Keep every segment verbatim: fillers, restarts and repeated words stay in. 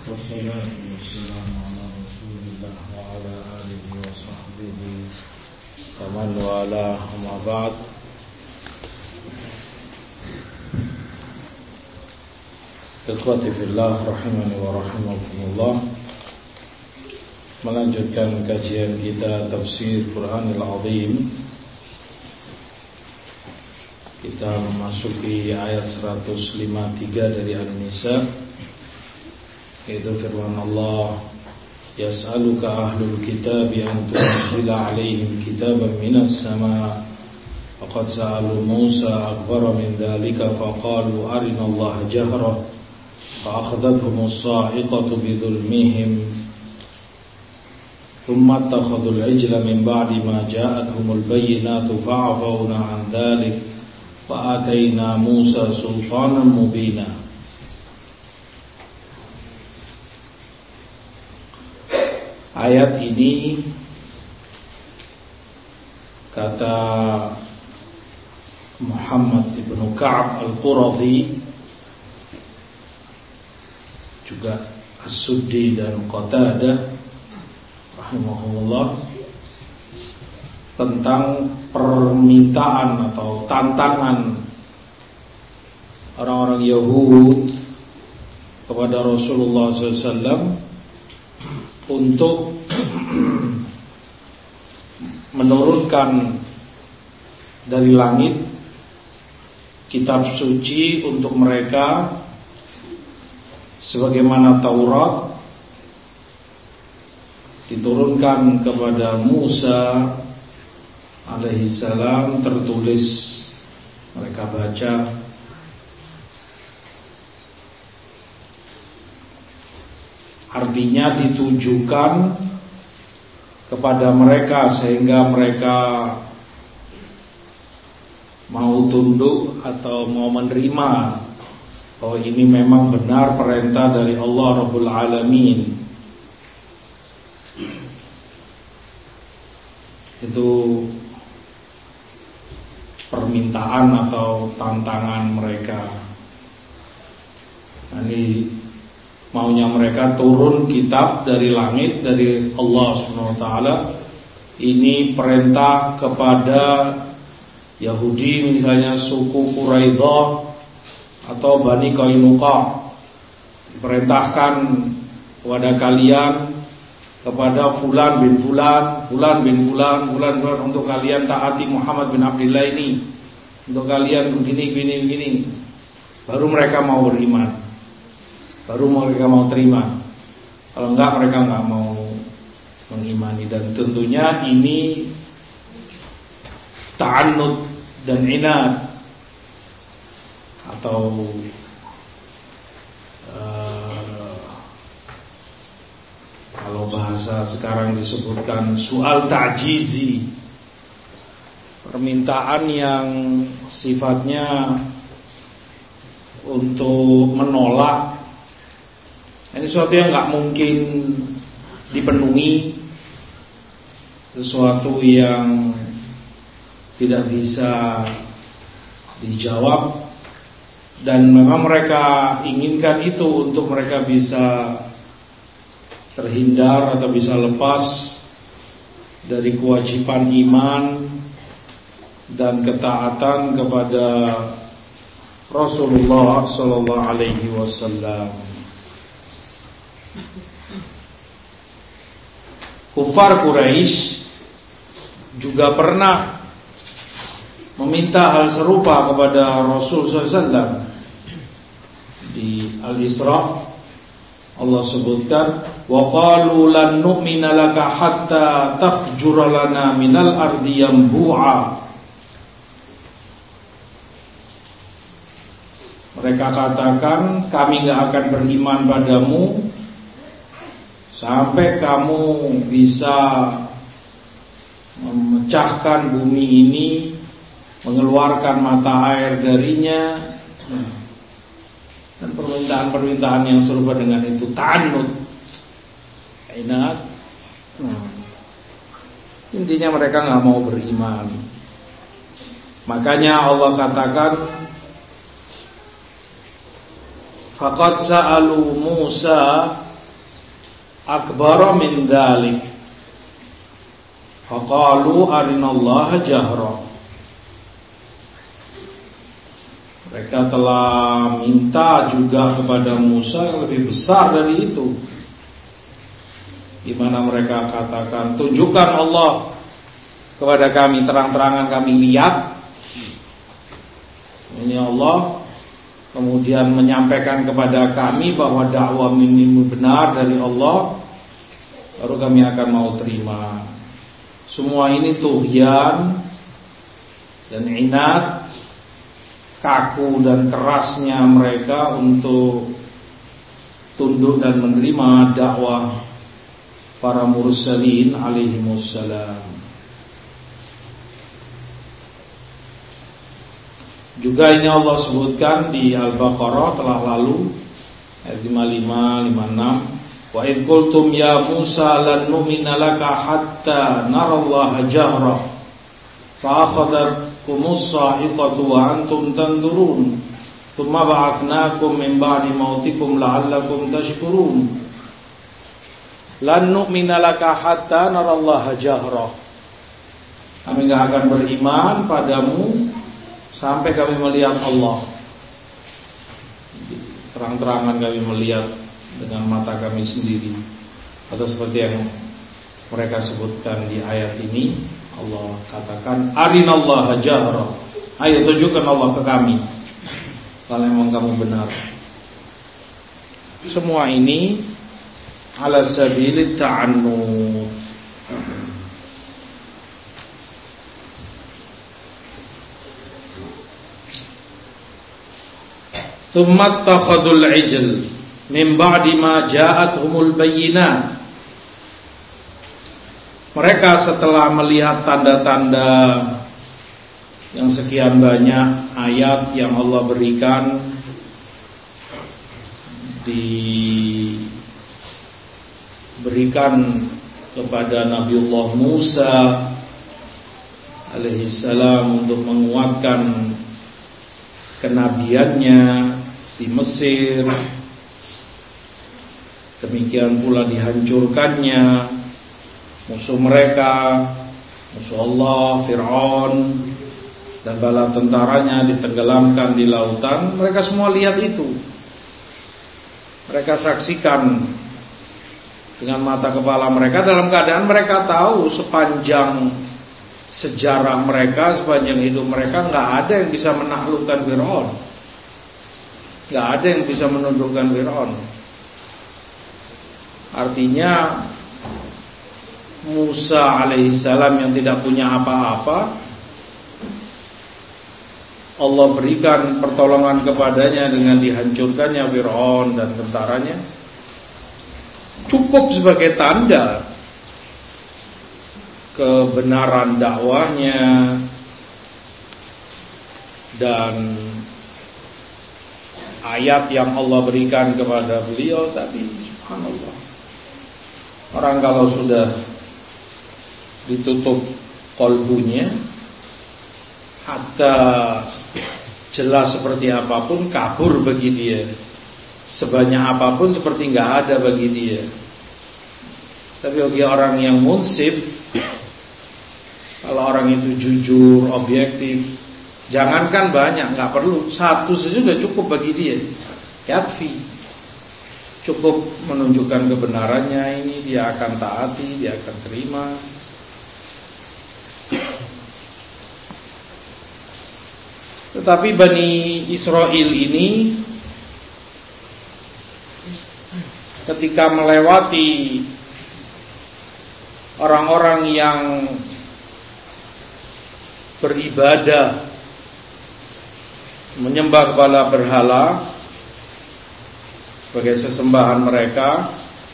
Wassalatu wassalamu ala Rasulillah wa ala alihi wa sahbihi wa man wala, amma ba'd. Ikhwati fillah rahimani wa rahimakumullah. Melanjutkan kajian kita tafsir Quranil Azim. Kita memasuki ayat seratus lima puluh tiga dari An-Nisa, yaitu firman Allah, yas'aluka ahlul kitabi an tunzila alaihim kitaban minas sama' faqad sa'alu Musa akbara min dhalika faqalu arina Allah jahra fa'akhadhathumus sa'iqatu bidhulmihim thumma attakhadhul ijla min ba'di ma ja'atuhumul bayyinatu fa'afawna an dhalik wa atayna Musa sultanan mubina. Ayat ini, kata Muhammad ibnu Ka'ab al-Quradhi, juga As-Suddi dan Qatadah rahimahullah, tentang permintaan atau tantangan orang-orang Yahud kepada Rasulullah sallallahu alaihi wasallam untuk menurunkan dari langit kitab suci untuk mereka sebagaimana Taurat diturunkan kepada Musa alaihissalam, tertulis, mereka baca. Artinya ditujukan kepada mereka sehingga mereka mau tunduk atau mau menerima bahwa ini memang benar perintah dari Allah Rabbul Alamin. Itu permintaan atau tantangan mereka. Ini maunya mereka turun kitab dari langit dari Allah subhanahu wa taala. Ini perintah kepada Yahudi, misalnya suku Quraidah atau Bani Qainuqa, diperintahkan kepada kalian, kepada fulan bin fulan, fulan bin fulan, fulan fulan, untuk kalian taati Muhammad bin Abdullah ini, untuk kalian begini begini begini. Baru mereka mau beriman, baru mereka mau terima. Kalau enggak, mereka enggak mau mengimani. Dan tentunya ini ta'annud dan inad, atau uh, kalau bahasa sekarang disebutkan soal ta'jizi, permintaan yang sifatnya untuk menolak. Ini sesuatu yang nggak mungkin dipenuhi, sesuatu yang tidak bisa dijawab, dan memang mereka inginkan itu untuk mereka bisa terhindar atau bisa lepas dari kewajiban iman dan ketaatan kepada Rasulullah sallallahu alaihi wasallam. Kufar Quraisy juga pernah meminta hal serupa kepada Rasul sallallahu alaihi wasallam. Di Al-Isra Allah sebutkan, wa qalu lan nu'mina laka hatta tafjura lana minal ardi yanbu'a. Mereka katakan, kami enggak akan beriman padamu sampai kamu bisa memecahkan bumi ini, mengeluarkan mata air darinya. Dan permintaan-permintaan yang serupa dengan itu, ta'annud, inat. Intinya mereka enggak mau beriman. Makanya Allah katakan, faqad sa'alu Musa akbara min dzalik. Faqalu arinallaha jahra. Mereka telah minta juga kepada Musa yang lebih besar dari itu, di mana mereka katakan, tunjukkan Allah kepada kami, terang-terangan kami lihat. Ini Allah kemudian menyampaikan kepada kami bahwa dakwah ini benar dari Allah, baru kami akan mau terima. Semua ini tughyan dan inat, kaku dan kerasnya mereka untuk tunduk dan menerima dakwah para mursalin alaihimussalam. Juga ini Allah sebutkan di Al-Baqarah telah lalu ayat lima puluh lima, lima puluh enam. Wa idh qultum ya Musa lan nu'mina laka hatta narallaha jahra fa akhadhatkumus sa'iqatu wa antum tanzurun thumma ba'atsnakum min ba'di mautikum la'allakum tashkurun. Lan nu'mina laka hatta narallaha jahra. Kami enggak akan beriman padamu sampai kami melihat Allah. Terang-terangan kami melihat dengan mata kami sendiri. Atau seperti yang mereka sebutkan di ayat ini, Allah katakan arinallaha jahra. Ayo tunjukkan Allah ke kami kalau memang kamu benar. Semua ini ala sabilit ta'annud. Tsumma takhadul ijl min ba'di ma ja'atuhumul bayyinat. Mereka setelah melihat tanda-tanda yang sekian banyak, ayat yang Allah berikan diberikan kepada Nabiullah Musa alaihissalam untuk menguatkan kenabiannya di Mesir. Demikian pula dihancurkannya musuh mereka, musuh Allah, Fir'aun dan bala tentaranya ditenggelamkan di lautan. Mereka semua lihat itu. Mereka saksikan dengan mata kepala mereka, dalam keadaan mereka tahu sepanjang sejarah mereka, sepanjang hidup mereka, nggak ada yang bisa menaklukkan Fir'aun, nggak ada yang bisa menundukkan Fir'aun. Artinya Musa alaihissalam yang tidak punya apa-apa, Allah berikan pertolongan kepadanya dengan dihancurkannya Fir'aun dan tentaranya, cukup sebagai tanda kebenaran dakwahnya dan ayat yang Allah berikan kepada beliau tadi. Subhanallah. Orang kalau sudah ditutup qalbunya, hatta jelas seperti apapun kabur bagi dia, sebanyak apapun seperti nggak ada bagi dia. Tapi bagi orang yang munsif, kalau orang itu jujur, objektif, jangankan banyak, nggak perlu satu saja sudah cukup bagi dia. Yakfi, cukup menunjukkan kebenarannya, ini dia akan taati, dia akan terima. Tetapi Bani Israel ini ketika melewati orang-orang yang beribadah menyembah kepada berhala sebagai sesembahan mereka,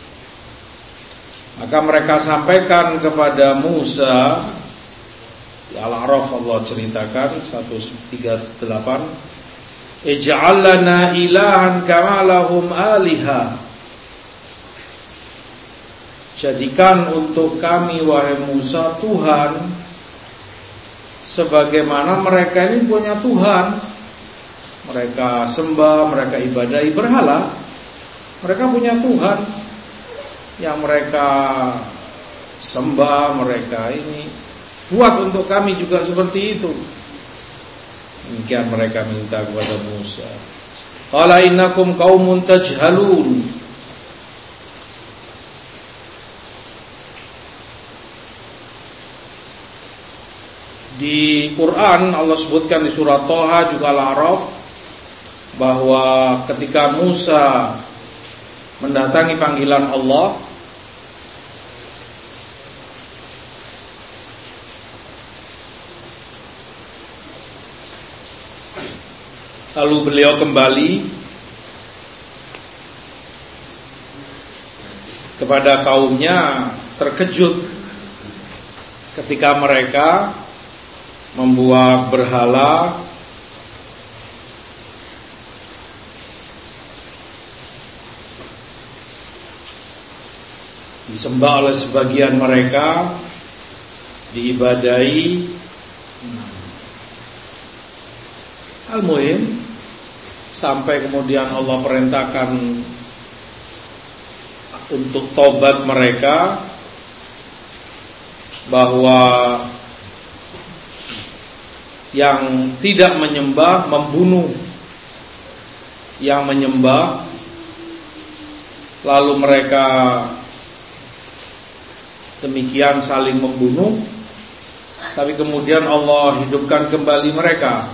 maka mereka sampaikan kepada Musa di Al-A'raf, Allah ceritakan seratus tiga puluh delapan, ij'al lana ilahan kama lahum aliha, jadikan untuk kami wahai Musa Tuhan sebagaimana mereka ini punya Tuhan. Mereka sembah, mereka ibadahi berhala, mereka punya Tuhan. yang mereka sembah, mereka ini, buat untuk kami juga seperti itu. Demikian mereka minta kepada Musa. Qala innakum qaumun tajhalun. Di Quran Allah sebutkan di surat Thaha juga Al-A'raf bahwa ketika Musa mendatangi panggilan Allah, lalu beliau kembali kepada kaumnya, terkejut ketika mereka membuat berhala disembah oleh sebagian mereka, diibadahi. Al-muhim, sampai kemudian Allah perintahkan untuk tobat mereka, bahwa yang tidak menyembah membunuh yang menyembah, lalu mereka demikian saling membunuh, tapi kemudian Allah hidupkan kembali mereka,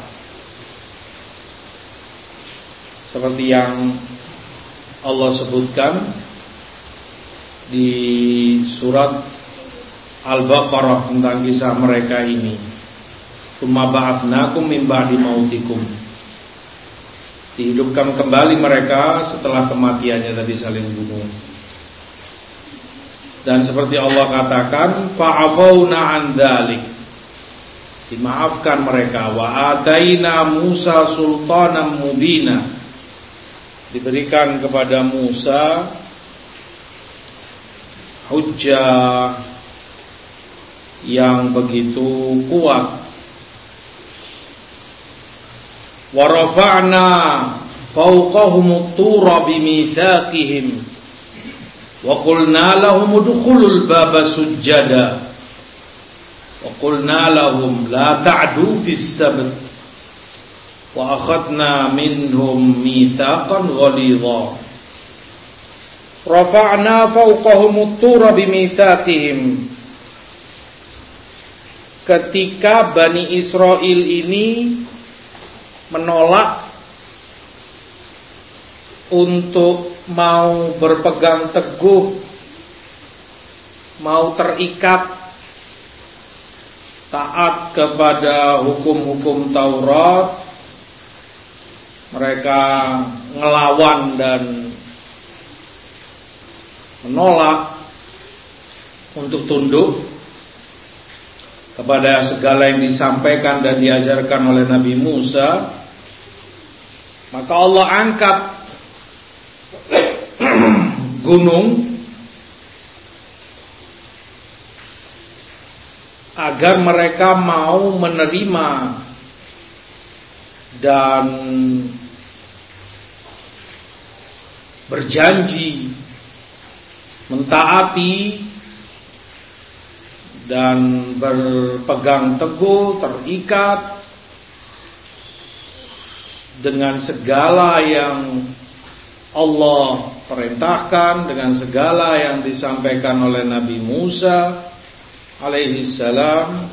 seperti yang Allah sebutkan di surat Al-Baqarah tentang kisah mereka ini. Tsumma ba'atsnakum min ba'di mautikum. Dihidupkan kembali mereka setelah kematiannya tadi saling bunuh. Dan seperti Allah katakan, fa'afauna an dzalik. Dimaafkan mereka. Wa ataina Musa sultanan mubina. Diberikan kepada Musa hujjah yang begitu kuat. Wa rafa'na fawqahum at-tura bimitsaqihim wa qulna lahum udkhulul baba sujjada wa qulna lahum la ta'du fis sabt wa akhadna minhum mitsaqan ghalidha. Rafa'na fawqahum at-tura bimitsaqihim. Ketika Bani Israel ini menolak untuk mau berpegang teguh, mau terikat taat kepada hukum-hukum Taurat, mereka ngelawan dan menolak untuk tunduk kepada segala yang disampaikan dan diajarkan oleh Nabi Musa. Maka Allah angkat gunung agar mereka mau menerima dan berjanji mentaati dan berpegang teguh, terikat dengan segala yang Allah perintahkan, dengan segala yang disampaikan oleh Nabi Musa alaihi salam.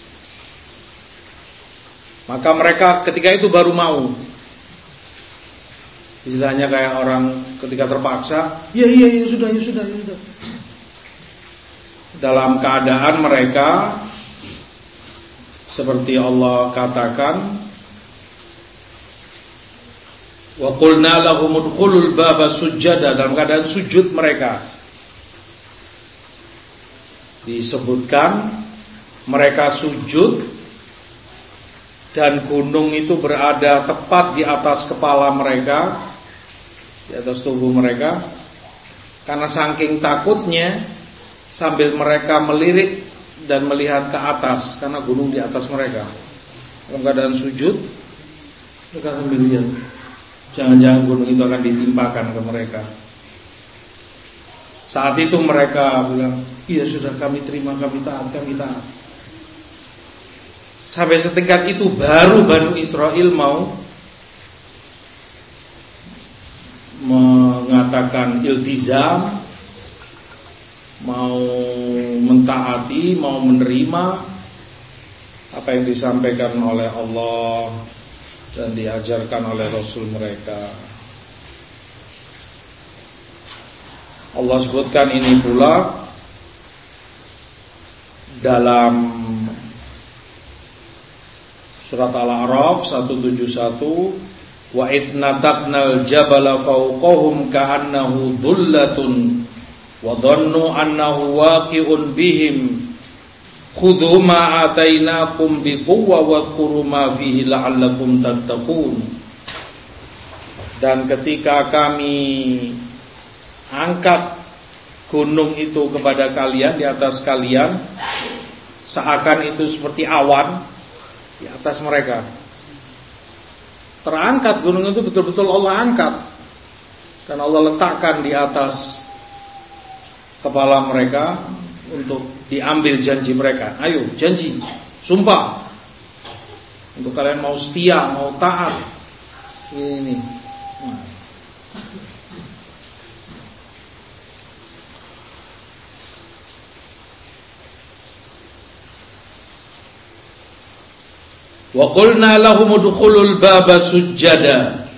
Maka mereka ketika itu baru mau. Istilahnya kayak orang ketika terpaksa, ya iya ya sudah ya sudah ya sudah. Dalam keadaan mereka seperti Allah katakan, wa qulna lahum udkhulul baba sujjada, dalam keadaan sujud mereka. Disebutkan mereka sujud dan gunung itu berada tepat di atas kepala mereka, di atas tubuh mereka. Karena saking takutnya, sambil mereka melirik dan melihat ke atas, karena gunung di atas mereka. Dalam keadaan sujud, mereka sambil lihat, jangan-jangan gunung itu akan ditimpakan ke mereka. Saat itu mereka bilang, iya sudah kami terima, kami taat, kami taat. Sampai setingkat itu baru Bani Israel mau mengatakan iltizam, mau mentaati, mau menerima apa yang disampaikan oleh Allah dan diajarkan oleh Rasul mereka. Allah sebutkan ini pula dalam surat Al-A'raf seratus tujuh puluh satu, wa idnatatnal jabala fawqahum ka'annahu dhullatun wa dhannu annahu waqi'un bihim khudhu ma atainakum biquwwa wadhkuru ma fihi la'allakum tattaqun. Dan ketika kami angkat gunung itu kepada kalian, di atas kalian, seakan itu seperti awan di atas mereka. Terangkat gunung itu, betul-betul Allah angkat, dan Allah letakkan di atas kepala mereka untuk diambil janji mereka. Ayo, janji, sumpah, untuk kalian mau setia, mau taat. Ini nah. Wa qulna lahum udkhulul baba sujjada.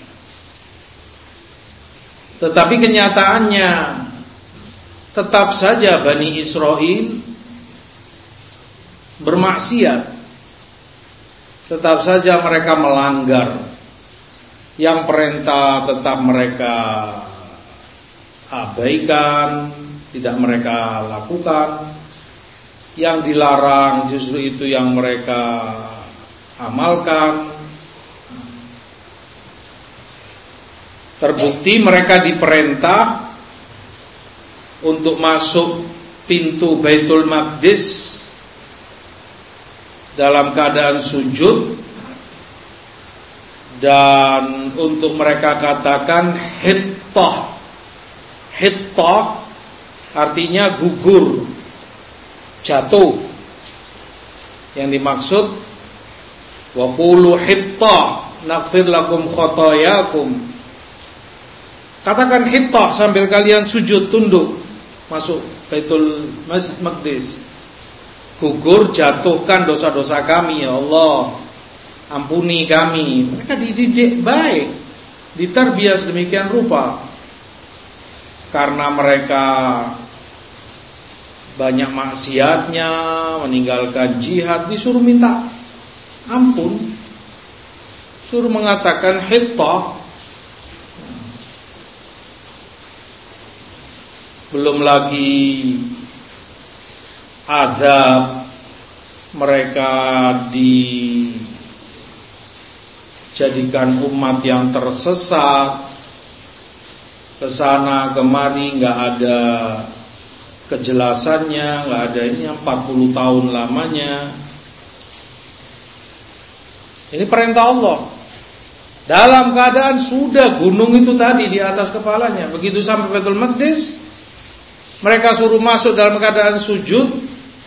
Tetapi kenyataannya tetap saja Bani Israel bermaksiat. Tetap saja mereka melanggar. Yang perintah tetap mereka abaikan, tidak mereka lakukan. Yang dilarang justru itu yang mereka amalkan. Terbukti mereka diperintah untuk masuk pintu Baitul Maqdis dalam keadaan sujud, dan untuk mereka katakan hittah. Hittah artinya gugur, jatuh. Yang dimaksud wa qulu hittah naghfir lakum khotoyakum. Katakan hittah sambil kalian sujud tunduk masuk Baitul Maqdis. Gugur, jatuhkan dosa-dosa kami ya Allah, ampuni kami. Mereka dididik baik, diterbias demikian rupa. Karena mereka banyak maksiatnya, meninggalkan jihad, disuruh minta ampun, suruh mengatakan hittah. Belum lagi azab, mereka dijadikan umat yang tersesat, kesana kemari nggak ada kejelasannya, nggak ada ini, empat puluh tahun lamanya. Ini perintah Allah. Dalam keadaan sudah gunung itu tadi di atas kepalanya. Begitu sampai Baitul Maqdis, mereka suruh masuk dalam keadaan sujud.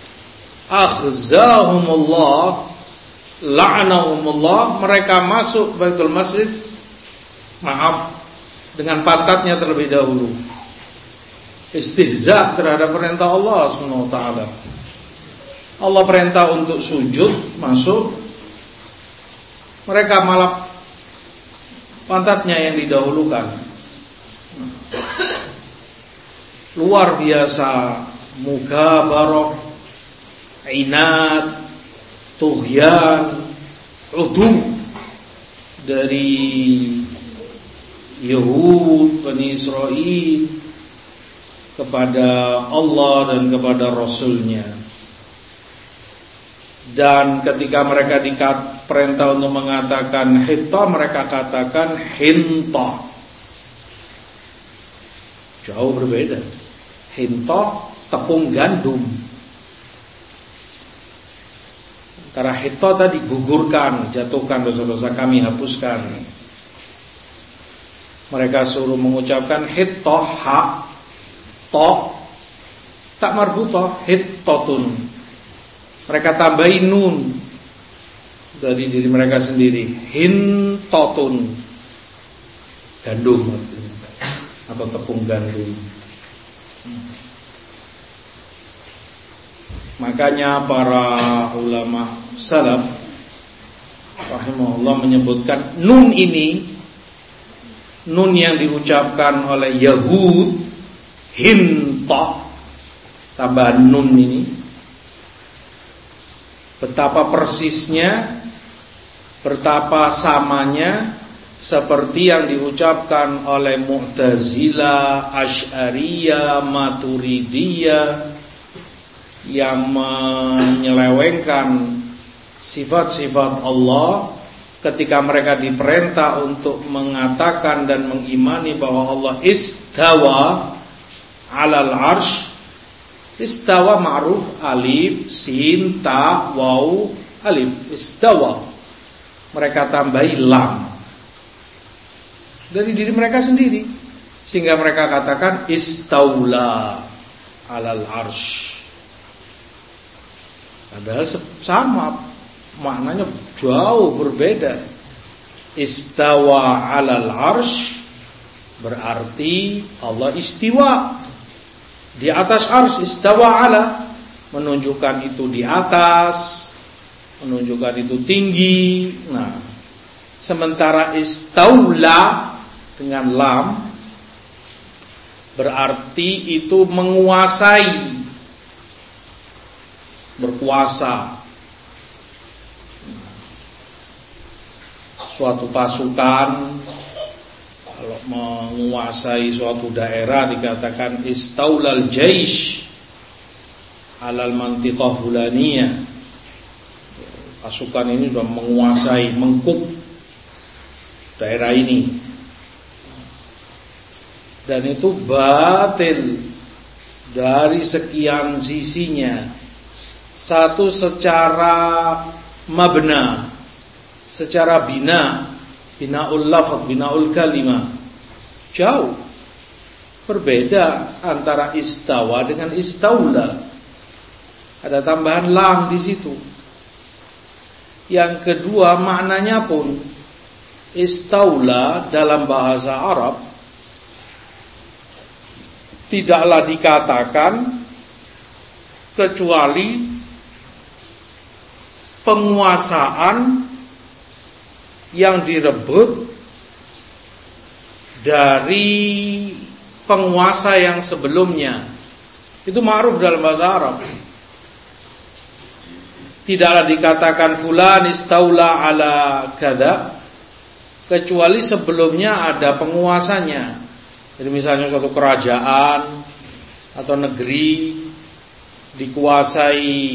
Akhzahumullah, la'anahumullah. Mereka masuk Baitul Masjid, maaf, dengan pantatnya terlebih dahulu. Istihza terhadap perintah Allah subhanahu wa taala. Allah perintah untuk sujud, masuk, mereka malah pantatnya yang didahulukan. Luar biasa mugabarah, inat, tughyan, udum dari Yahud Bani Israel kepada Allah dan kepada Rasulnya. Dan ketika mereka diperintah untuk mengatakan hittah, mereka katakan hintah. Jauh berbeda. Hintah tepung gandum. Antara hittah tadi gugurkan, jatuhkan dosa-dosa kami, hapuskan. Mereka suruh mengucapkan hittah, ha, to, tak marbutah, hittatun. Mereka tambahi nun dari diri mereka sendiri, hintatun, gandum atau tepung gandum. Makanya para ulama salaf rahimahullah menyebutkan nun ini, nun yang diucapkan oleh Yahud, hinta, tambahan nun ini, betapa persisnya, betapa samanya seperti yang diucapkan oleh Mu'tazilah, Asy'ariyah, Maturidiyah yang menyelewengkan sifat-sifat Allah ketika mereka diperintah untuk mengatakan dan mengimani bahwa Allah istawa alal arsh. Istawa ma'ruf, alif, sin, ta, waw, alif, istawa. Mereka tambahi lam dari diri mereka sendiri, sehingga mereka katakan istaula alal arsh. Padahal sama, maknanya jauh berbeda. Istawa alal arsh berarti Allah istiwa di atas arsy. Istawa ala menunjukkan itu di atas, menunjukkan itu tinggi. Nah, sementara istaula dengan lam berarti itu menguasai, berkuasa. Suatu pasukan kalau menguasai suatu daerah dikatakan istaulal jaish alal mantiqah fulaniyah. Pasukan ini sudah menguasai, mengkup daerah ini. Dan itu batil dari sekian sisinya. Satu secara mabna, secara bina, binaul lafaz, binaul kalimah, jauh berbeda antara istawa dengan istaula. Ada tambahan lam di situ. Yang kedua, maknanya pun istaula dalam bahasa Arab tidaklah dikatakan kecuali penguasaan yang direbut dari penguasa yang sebelumnya. Itu ma'ruf dalam bahasa Arab. Tidaklah dikatakan fulan istaula ala kada kecuali sebelumnya ada penguasanya. Jadi misalnya suatu kerajaan atau negeri dikuasai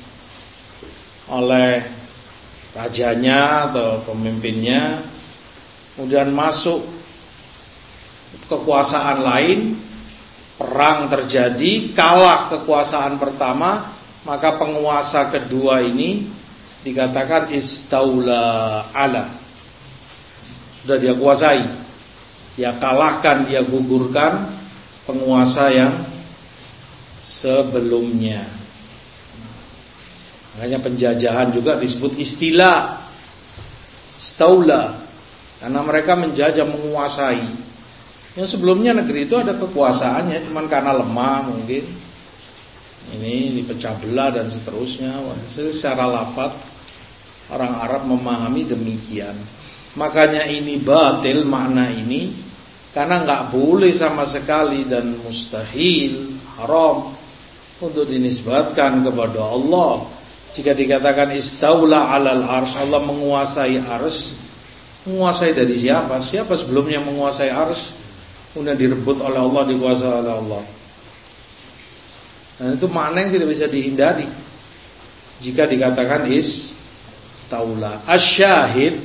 oleh rajanya atau pemimpinnya, kemudian masuk kekuasaan lain, perang terjadi, kalah kekuasaan pertama, maka penguasa kedua ini dikatakan istaula ala, sudah dia kuasai, dia kalahkan, dia gugurkan penguasa yang sebelumnya. Makanya penjajahan juga disebut istilah istaula, karena mereka menjajah, menguasai. Yang sebelumnya negeri itu ada kekuasaannya, cuman karena lemah mungkin ini dipecah belah dan seterusnya. Secara lafaz orang Arab memahami demikian. Makanya ini batil makna ini, karena nggak boleh sama sekali dan mustahil, haram untuk dinisbatkan kepada Allah. Jika dikatakan istaula alal arsy, Allah menguasai arsy, menguasai dari siapa? Siapa sebelumnya menguasai arsy, kemudian direbut oleh Allah, dikuasai oleh Allah. Dan itu makna yang tidak bisa dihindari jika dikatakan istaula. Asyahid,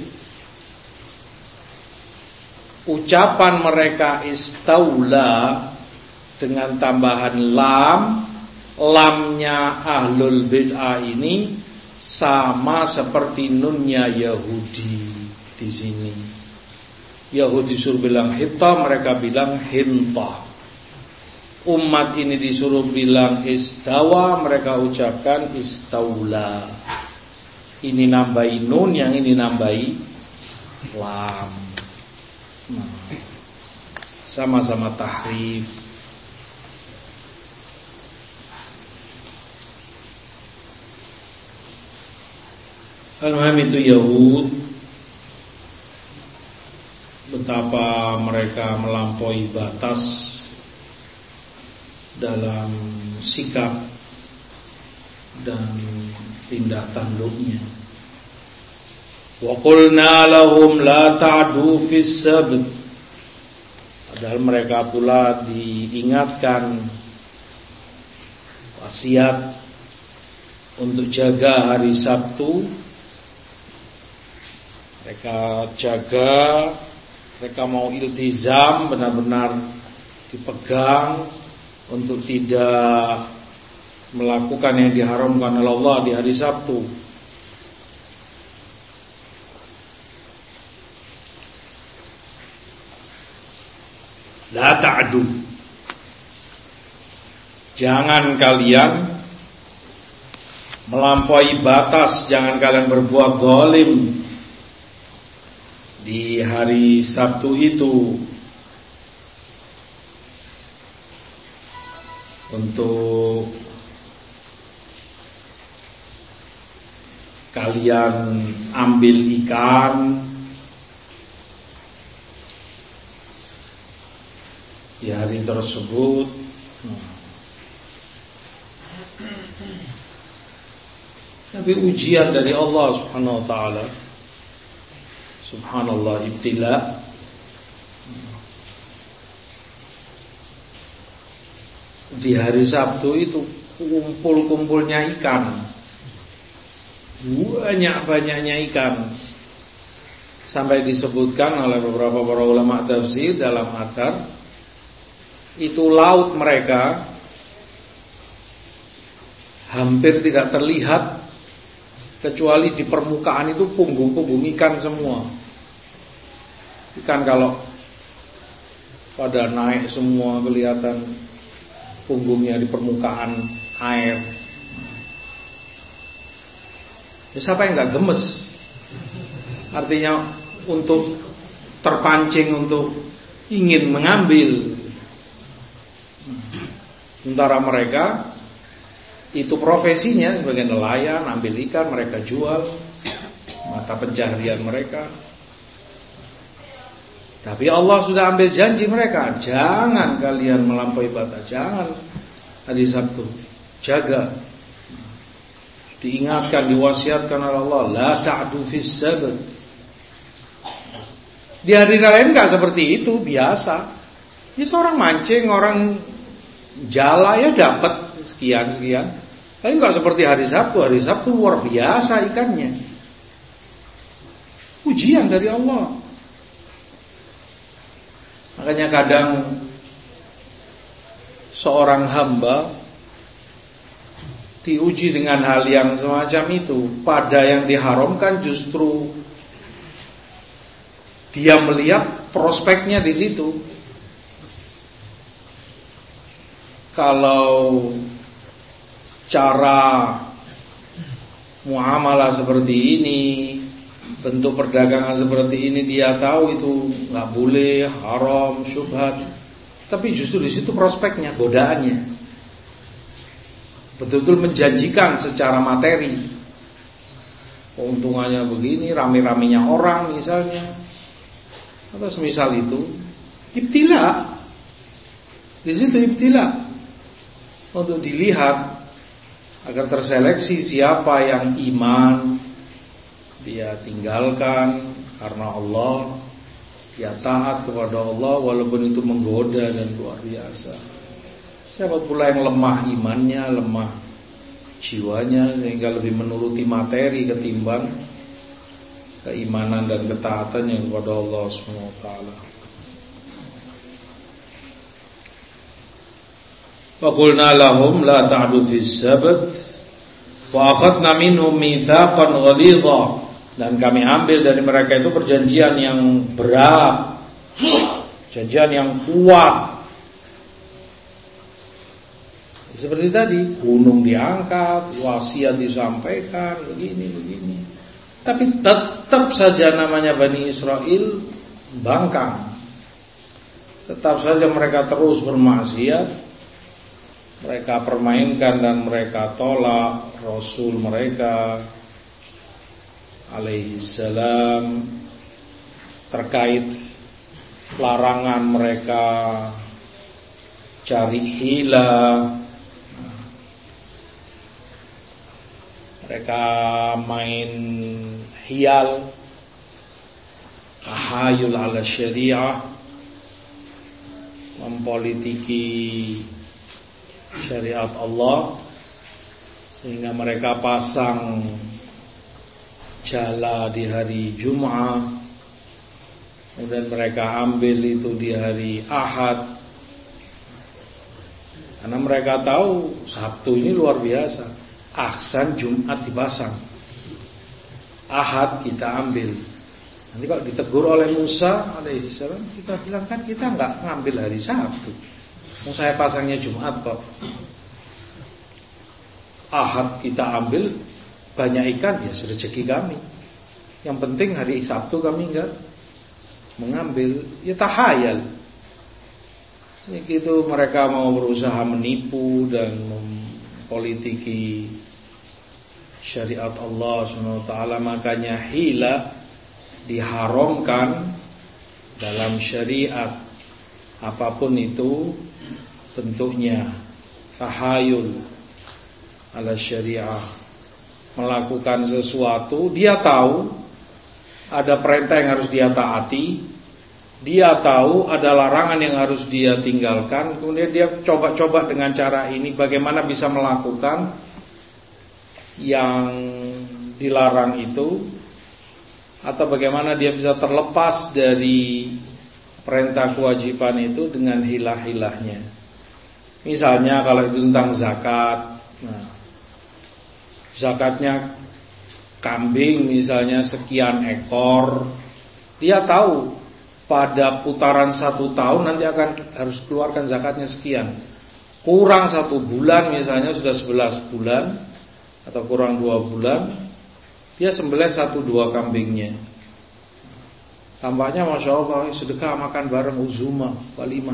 ucapan mereka istaula dengan tambahan lam, lamnya ahlul bid'ah ini sama seperti nunnya Yahudi di sini. Yahudi suruh bilang hitta, mereka bilang hinta. umat ini disuruh bilang istawa, mereka ucapkan istaula. Ini nambahi nun, yang ini nambahi lam. Nah, sama-sama tahrif. Al-Muhim itu Yahud, betapa mereka melampaui batas dalam sikap dan tindak tanduknya. Wa qulna lahum la ta'du fis sabt. Padahal mereka pula diingatkan wasiat untuk jaga hari Sabtu. Mereka jaga, mereka mau iltizam, benar-benar dipegang untuk tidak melakukan yang diharamkan oleh Allah di hari Sabtu. La ta'du. Jangan kalian melampaui batas, jangan kalian berbuat zalim di hari Sabtu itu untuk kalian ambil ikan di hari tersebut. Tapi ujian dari Allah Subhanahu wa taala. Subhanallah, ibtila. Di hari Sabtu itu kumpul-kumpulnya ikan, banyak-banyaknya ikan, sampai disebutkan oleh beberapa para ulama tafsir dalam athar, itu laut mereka hampir tidak terlihat, kecuali di permukaan itu punggung-punggung ikan semua. Ikan kalau pada naik semua kelihatan punggungnya di permukaan air. Ya, siapa yang gak gemes? Artinya untuk terpancing, untuk ingin mengambil. Sementara mereka itu profesinya sebagai nelayan, ambil ikan, mereka jual, mata pencaharian mereka. Tapi Allah sudah ambil janji mereka, jangan kalian melampaui batas, jangan hari Sabtu, jaga. Diingatkan, diwasiatkan oleh Allah, la ta'du fis sabt. Di hari lain enggak seperti itu, biasa. Ya seorang mancing, orang jala ya dapat sekian-sekian. Tapi enggak seperti hari Sabtu, hari Sabtu luar biasa ikannya. Ujian dari Allah. Makanya kadang seorang hamba diuji dengan hal yang semacam itu. Pada yang diharamkan justru dia melihat prospeknya di situ. Kalau cara muamalah seperti ini, bentuk perdagangan seperti ini, dia tahu itu nggak boleh, haram, syubhat. Tapi justru di situ prospeknya, godaannya, betul-betul menjanjikan secara materi. Keuntungannya begini, rame-ramenya orang misalnya, atau semisal itu, ibtila. Di situ ibtila untuk dilihat agar terseleksi siapa yang iman dia tinggalkan karena Allah, dia taat kepada Allah walaupun itu menggoda dan luar biasa. Siapa pula yang lemah imannya, lemah jiwanya, sehingga lebih menuruti materi ketimbang keimanan dan ketaatannya kepada Allah subhanahu wa taala. Wa qulna lahum la ta'du fis sabt wa akhadna minhum mitsaqan ghalidha. Dan kami ambil dari mereka itu perjanjian yang berat, perjanjian yang kuat. Seperti tadi, gunung diangkat, wasiat disampaikan, begini begini. Tapi tetap saja namanya Bani Israel bangkang. Tetap saja mereka terus bermaksiat. Mereka permainkan dan mereka tolak Rasul mereka alaihi salam terkait larangan mereka cari hila. Mereka main hial, tahayul ala syariah, mempolitiki syariat Allah, sehingga mereka pasang jala di hari Jumat, kemudian mereka ambil itu di hari Ahad, karena mereka tahu Sabtu ini luar biasa. Ahsan Jumat dipasang, Ahad kita ambil. Nanti kalau ditegur oleh Musa alaihissalam, kita bilang kan kita nggak ngambil hari Sabtu, mau saya pasangnya Jumat kok. Ahad kita ambil, banyak ikan ya rezeki kami. Yang penting hari Sabtu kami nggak mengambil. Ya tahayal. Ini gitu mereka mau berusaha menipu dan mempolitiki syariat Allah subhanahu wa taala. Makanya hila diharamkan dalam syariat apapun itu bentuknya. Tahayul ala syariah, melakukan sesuatu dia tahu ada perintah yang harus dia taati, dia tahu ada larangan yang harus dia tinggalkan, kemudian dia coba-coba dengan cara ini bagaimana bisa melakukan yang dilarang itu, atau bagaimana dia bisa terlepas dari perintah kewajiban itu dengan hilah-hilahnya. Misalnya kalau itu tentang zakat, nah, zakatnya kambing misalnya sekian ekor, dia tahu pada putaran satu tahun nanti akan harus keluarkan zakatnya sekian. Kurang satu bulan misalnya sudah sebelas bulan atau kurang dua bulan, dia sembelih satu dua kambingnya. Tampaknya masya Allah sedekah makan bareng uzuma walimah.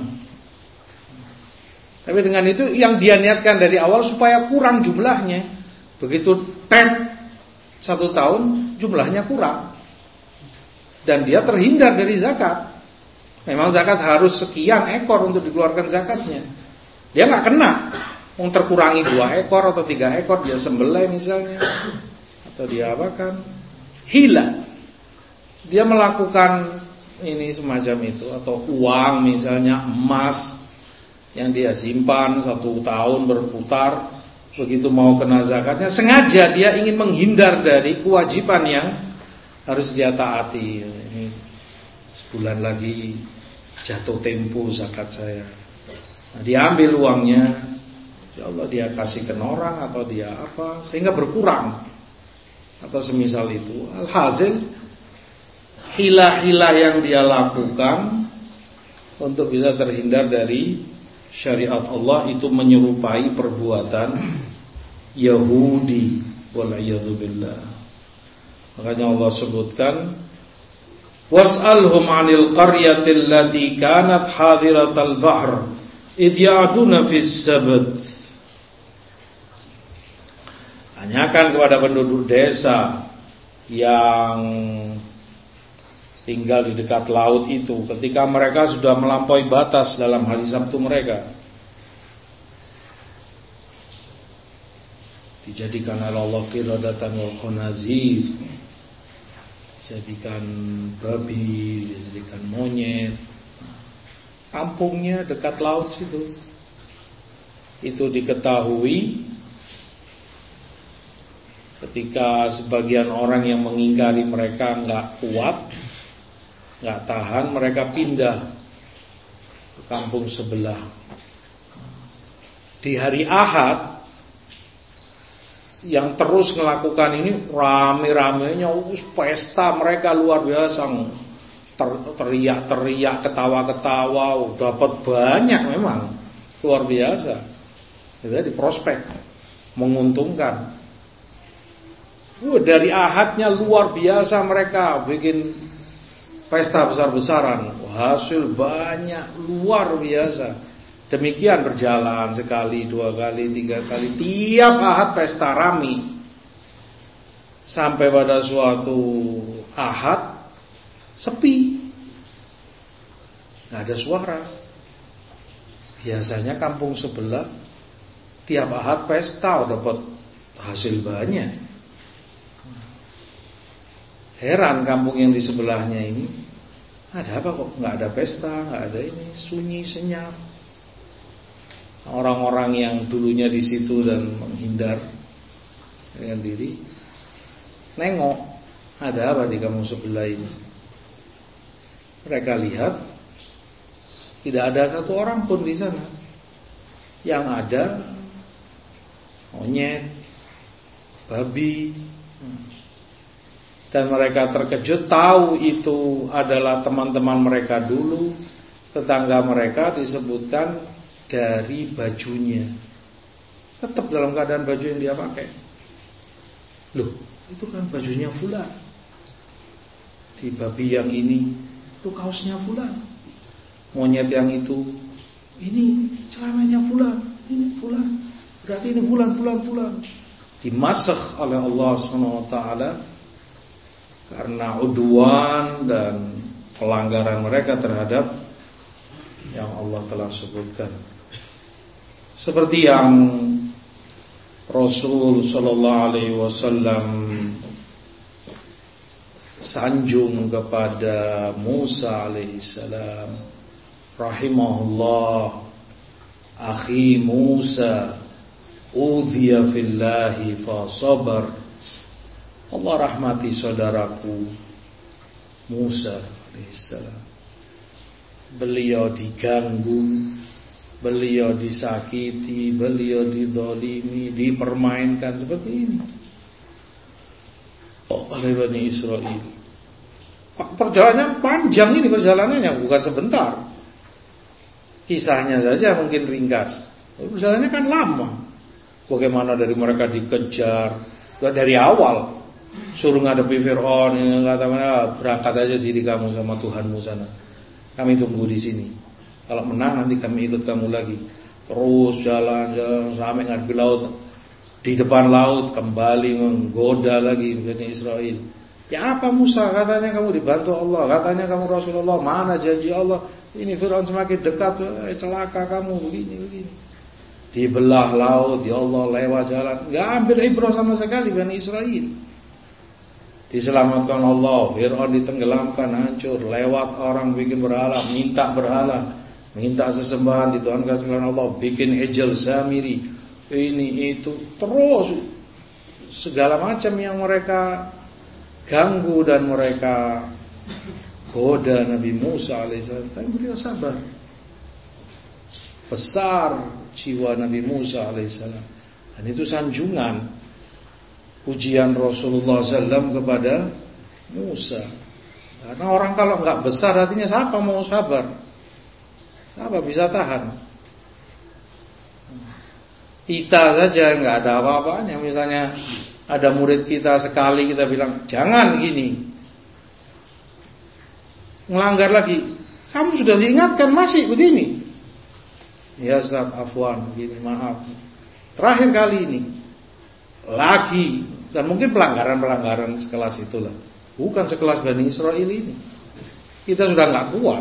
Tapi dengan itu yang dia niatkan dari awal supaya kurang jumlahnya. Begitu tet satu tahun jumlahnya kurang, dan dia terhindar dari zakat. Memang zakat harus sekian ekor untuk dikeluarkan zakatnya, dia nggak kena. Mau terkurangi dua ekor atau tiga ekor dia sembelih misalnya, atau dia apakan, hila. Dia melakukan ini semacam itu, atau uang misalnya emas yang dia simpan satu tahun berputar, begitu mau kena zakatnya sengaja dia ingin menghindar dari kewajiban yang harus dia taati. Ini sebulan lagi jatuh tempo zakat saya. Nah, dia ambil uangnya. Ya Allah dia kasihkan orang atau dia apa sehingga berkurang atau semisal itu. Alhasil hilah-hilah yang dia lakukan untuk bisa terhindar dari syariat Allah itu menyerupai perbuatan Yahudi wal'iyadzubillah. Makanya Allah sebutkan was'alhum 'anil qaryatil lati kanat hadiratal bahr idh ya'duna fis sabt. Tanyakan kepada penduduk desa yang tinggal di dekat laut itu ketika mereka sudah melampaui batas dalam hari Sabtu mereka. Dijadikan oleh Allah qiradatan wal khanazir, dijadikan babi, dijadikan monyet. Kampungnya dekat laut situ. Itu diketahui ketika sebagian orang yang mengingkari mereka enggak kuat, enggak tahan, mereka pindah ke kampung sebelah. Di hari Ahad yang terus melakukan ini rame-ramenya, pesta mereka luar biasa, teriak-teriak, ketawa-ketawa, dapat banyak memang luar biasa. Jadi prospek menguntungkan. Uh, dari Ahadnya luar biasa mereka bikin pesta besar-besaran, hasil banyak luar biasa. Demikian berjalan sekali, dua kali, tiga kali, tiap Ahad pesta rami. Sampai pada suatu Ahad sepi, nggak ada suara. Biasanya kampung sebelah tiap Ahad pesta dapat hasil banyak. Heran kampung yang di sebelahnya ini, ada apa kok nggak ada pesta, nggak ada ini, sunyi senyap. Orang-orang yang dulunya di situ dan menghindar dengan diri, nengok ada apa di kampung sebelah ini. Mereka lihat tidak ada satu orang pun di sana. Yang ada monyet, babi. Dan mereka terkejut, tahu itu adalah teman-teman mereka dulu, tetangga mereka, disebutkan dari bajunya. Tetap dalam keadaan baju yang dia pakai. Loh, itu kan bajunya fulan. Di babi yang ini, itu kaosnya fulan. Monyet yang itu, ini celananya fulan, ini fulan. Berarti ini fulan, fulan, fulan. Dimasakh oleh Allah subhanahu wa taala karena udwan dan pelanggaran mereka terhadap yang Allah telah sebutkan. Seperti yang Rasul sallallahu alaihi wasallam sanjung kepada Musa alaihi salam, rahimahullah, akhi Musa udhiya fillahi fa sabar. Allah rahmati saudaraku Musa alaihissalam. Beliau diganggu, beliau disakiti, beliau didolimi, dipermainkan seperti ini oh, oleh Bani Israel. Perjalanan panjang ini, perjalanannya bukan sebentar. Kisahnya saja mungkin ringkas, perjalanannya kan lama. Bagaimana dari mereka dikejar dari awal, suruh ngadepi Fir'aun, kata mana berangkat aja diri kamu sama Tuhanmu sana. Kami tunggu di sini. Kalau menang nanti kami ikut kamu lagi. Terus jalan, jalan sampai ngadepi laut. Di depan laut kembali menggoda lagi Bani Israel. Ya apa Musa? Katanya kamu dibantu Allah. Katanya kamu Rasulullah. Mana janji Allah? Ini Fir'aun semakin dekat. Eh, celaka kamu begini begini. Dibelah laut, ya Allah lewat jalan, nggak ambil ibrah sama sekali Bani Israel. Diselamatkan Allah, Fir'aun ditenggelamkan, hancur. Lewat orang bikin berhala, minta berhala, minta sesembahan, dituhankan selain Allah, bikin ejel samiri, ini itu terus segala macam yang mereka ganggu dan mereka goda Nabi Musa alaihissalam. Tapi beliau sabar. Besar jiwa Nabi Musa alaihissalam. Dan itu sanjungan ujian Rasulullah sallallahu alaihi wasallam kepada Musa. Karena orang kalau nggak besar hatinya, siapa mau sabar? Siapa bisa tahan? Kita saja nggak ada apa-apanya. Misalnya ada murid kita sekali kita bilang jangan gini, ngelanggar lagi, kamu sudah diingatkan masih begini. Ya Ustaz, afwan, gini, maaf. Terakhir kali ini lagi, dan mungkin pelanggaran-pelanggaran sekelas itulah. Bukan sekelas Bani Israel ini. Kita sudah nggak kuat.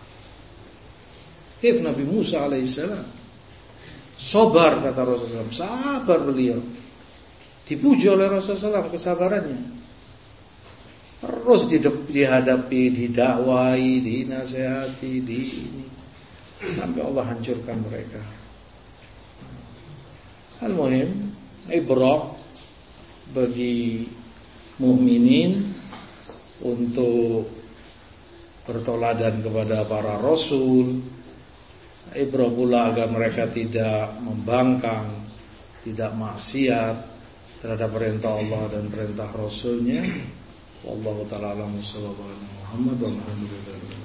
Kif Nabi Musa alaihissalam. Sobar kata Rasulullah shallallahu alaihi wasallam. Sabar beliau. Dipuji oleh Rasulullah shallallahu alaihi wasallam kesabarannya. Terus dihadapi, didakwai, dinasehati, di ini. Sampai Allah hancurkan mereka. Al-muhim, ibrah bagi mukminin untuk bertoladan kepada para rasul. Ibrah pula agar mereka tidak membangkang, tidak maksiat terhadap perintah Allah dan perintah Rasulnya. Wallahu ta'ala a'lam bishawab. Muhammad walhamdulillah.